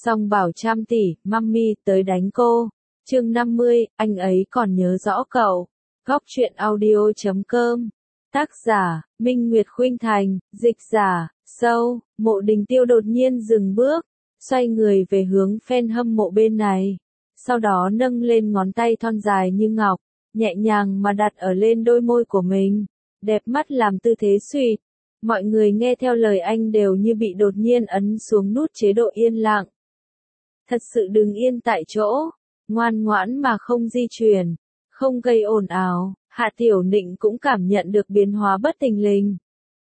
Song bảo trăm tỷ, mummy tới đánh cô. Chương 50, anh ấy còn nhớ rõ cậu. Góc truyện audio.com. Tác giả, Minh Nguyệt Khuynh Thành, dịch giả, Sâu. Mộ Đình Tiêu đột nhiên dừng bước, xoay người về hướng fan hâm mộ bên này. Sau đó nâng lên ngón tay thon dài như ngọc, nhẹ nhàng mà đặt ở lên đôi môi của mình, đẹp mắt làm tư thế suỵt. Mọi người nghe theo lời anh đều như bị đột nhiên ấn xuống nút chế độ yên lặng. Thật sự đứng yên tại chỗ, ngoan ngoãn mà không di chuyển, không gây ồn ào. Hạ Tiểu Nịnh cũng cảm nhận được biến hóa bất thình lình.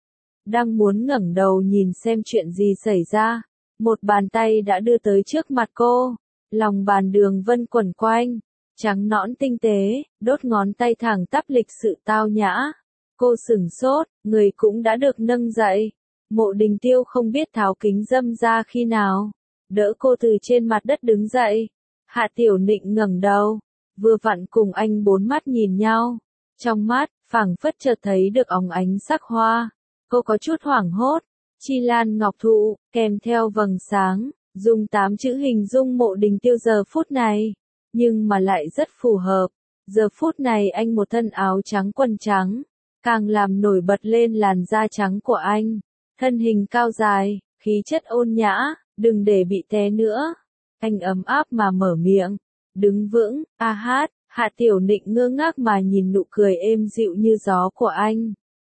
Đang muốn ngẩng đầu nhìn xem chuyện gì xảy ra, một bàn tay đã đưa tới trước mặt cô, lòng bàn đường vân quẩn quanh, trắng nõn tinh tế, đốt ngón tay thẳng tắp lịch sự tao nhã. Cô sửng sốt, người cũng đã được nâng dậy. Mộ Đình Tiêu không biết tháo kính râm ra khi nào, đỡ cô từ trên mặt đất đứng dậy. Hạ Tiểu Nịnh ngẩng đầu, vừa vặn cùng anh bốn mắt nhìn nhau. Trong mắt, phảng phất chợt thấy được óng ánh sắc hoa. Cô có chút hoảng hốt. Chi Lan Ngọc Thụ, kèm theo vầng sáng, dùng 8 chữ hình dung Mộ Đình Tiêu giờ phút này. Nhưng mà lại rất phù hợp. Giờ phút này anh một thân áo trắng quần trắng, càng làm nổi bật lên làn da trắng của anh. Thân hình cao dài, khí chất ôn nhã, đừng để bị té nữa. Anh ấm áp mà mở miệng. Đứng vững, a hát. Hạ Tiểu Nịnh ngơ ngác mà nhìn nụ cười êm dịu như gió của anh.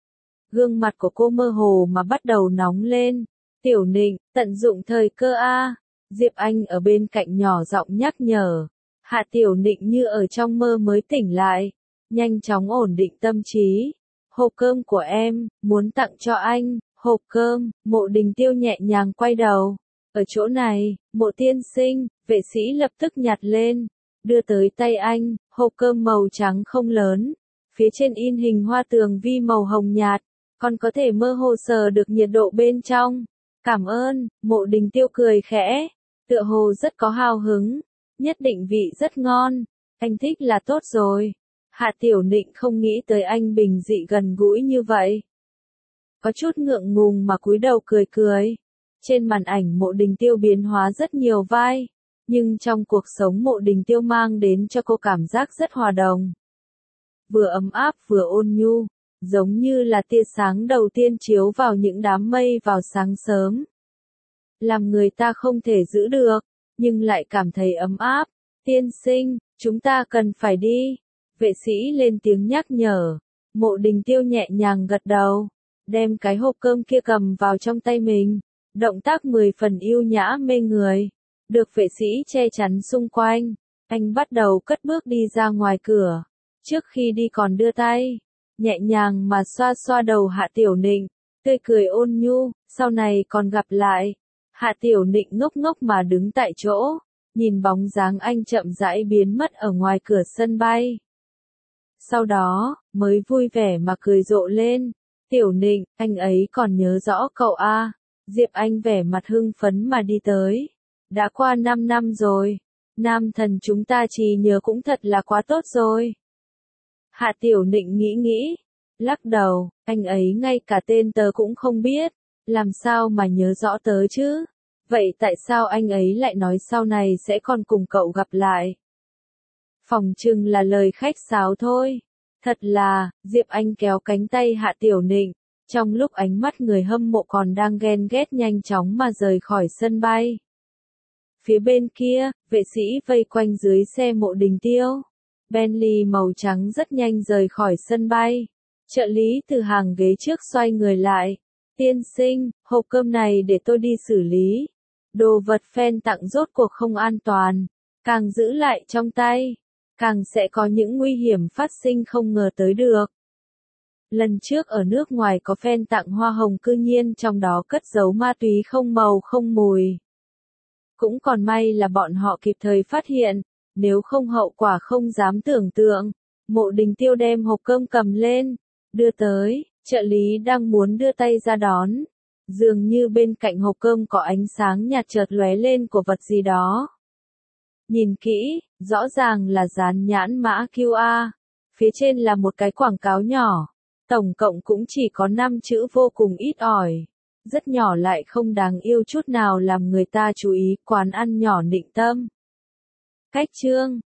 Gương mặt của cô mơ hồ mà bắt đầu nóng lên. Tiểu Nịnh, tận dụng thời cơ a. Diệp Anh ở bên cạnh nhỏ giọng nhắc nhở. Hạ Tiểu Nịnh như ở trong mơ mới tỉnh lại, nhanh chóng ổn định tâm trí. Hộp cơm của em, muốn tặng cho anh. Hộp cơm. Mộ Đình Tiêu nhẹ nhàng quay đầu. Ở chỗ này, Mộ tiên sinh, vệ sĩ lập tức nhặt lên, đưa tới tay anh. Hộp cơm màu trắng không lớn, phía trên in hình hoa tường vi màu hồng nhạt, còn có thể mơ hồ sờ được nhiệt độ bên trong. Cảm ơn. Mộ Đình Tiêu cười khẽ, tựa hồ rất có hào hứng. Nhất định vị rất ngon, anh thích là tốt rồi. Hạ Tiểu Nịnh không nghĩ tới anh bình dị gần gũi như vậy. Có chút ngượng ngùng mà cúi đầu cười cười. Trên màn ảnh Mộ Đình Tiêu biến hóa rất nhiều vai, nhưng trong cuộc sống Mộ Đình Tiêu mang đến cho cô cảm giác rất hòa đồng. Vừa ấm áp vừa ôn nhu, giống như là tia sáng đầu tiên chiếu vào những đám mây vào sáng sớm. Làm người ta không thể giữ được, nhưng lại cảm thấy ấm áp. Tiên sinh, chúng ta cần phải đi. Vệ sĩ lên tiếng nhắc nhở. Mộ Đình Tiêu nhẹ nhàng gật đầu, đem cái hộp cơm kia cầm vào trong tay mình. Động tác 10 phần yêu nhã mê người. Được vệ sĩ che chắn xung quanh, anh bắt đầu cất bước đi ra ngoài cửa. Trước khi đi còn đưa tay, nhẹ nhàng mà xoa xoa đầu Hạ Tiểu Nịnh, tươi cười ôn nhu, sau này còn gặp lại. Hạ Tiểu Nịnh ngốc ngốc mà đứng tại chỗ, nhìn bóng dáng anh chậm rãi biến mất ở ngoài cửa sân bay. Sau đó, mới vui vẻ mà cười rộ lên. Tiểu Nịnh, anh ấy còn nhớ rõ cậu a. Diệp Anh vẻ mặt hưng phấn mà đi tới. Đã qua 5 năm rồi, nam thần chúng ta chỉ nhớ cũng thật là quá tốt rồi. Hạ Tiểu Nịnh nghĩ, lắc đầu, anh ấy ngay cả tên tớ cũng không biết, làm sao mà nhớ rõ tớ chứ? Vậy tại sao anh ấy lại nói sau này sẽ còn cùng cậu gặp lại? Phỏng chừng là lời khách sáo thôi. Thật là, Diệp Anh kéo cánh tay Hạ Tiểu Nịnh, trong lúc ánh mắt người hâm mộ còn đang ghen ghét nhanh chóng mà rời khỏi sân bay. Phía bên kia, vệ sĩ vây quanh dưới xe Mộ Đình Tiêu. Bentley màu trắng rất nhanh rời khỏi sân bay. Trợ lý từ hàng ghế trước xoay người lại. Tiên sinh, hộp cơm này để tôi đi xử lý. Đồ vật fan tặng rốt cuộc không an toàn. Càng giữ lại trong tay, càng sẽ có những nguy hiểm phát sinh không ngờ tới được. Lần trước ở nước ngoài có fan tặng hoa hồng cư nhiên trong đó cất giấu ma túy không màu không mùi. Cũng còn may là bọn họ kịp thời phát hiện, nếu không hậu quả không dám tưởng tượng. Mộ Đình Tiêu đem hộp cơm cầm lên, đưa tới, trợ lý đang muốn đưa tay ra đón. Dường như bên cạnh hộp cơm có ánh sáng nhạt chợt lóe lên của vật gì đó. Nhìn kỹ, rõ ràng là dán nhãn mã QR. Phía trên là một cái quảng cáo nhỏ. Tổng cộng cũng chỉ có 5 chữ vô cùng ít ỏi. rất nhỏ lại không đáng yêu chút nào làm người ta chú ý, quán ăn nhỏ Định Tâm. Cách chương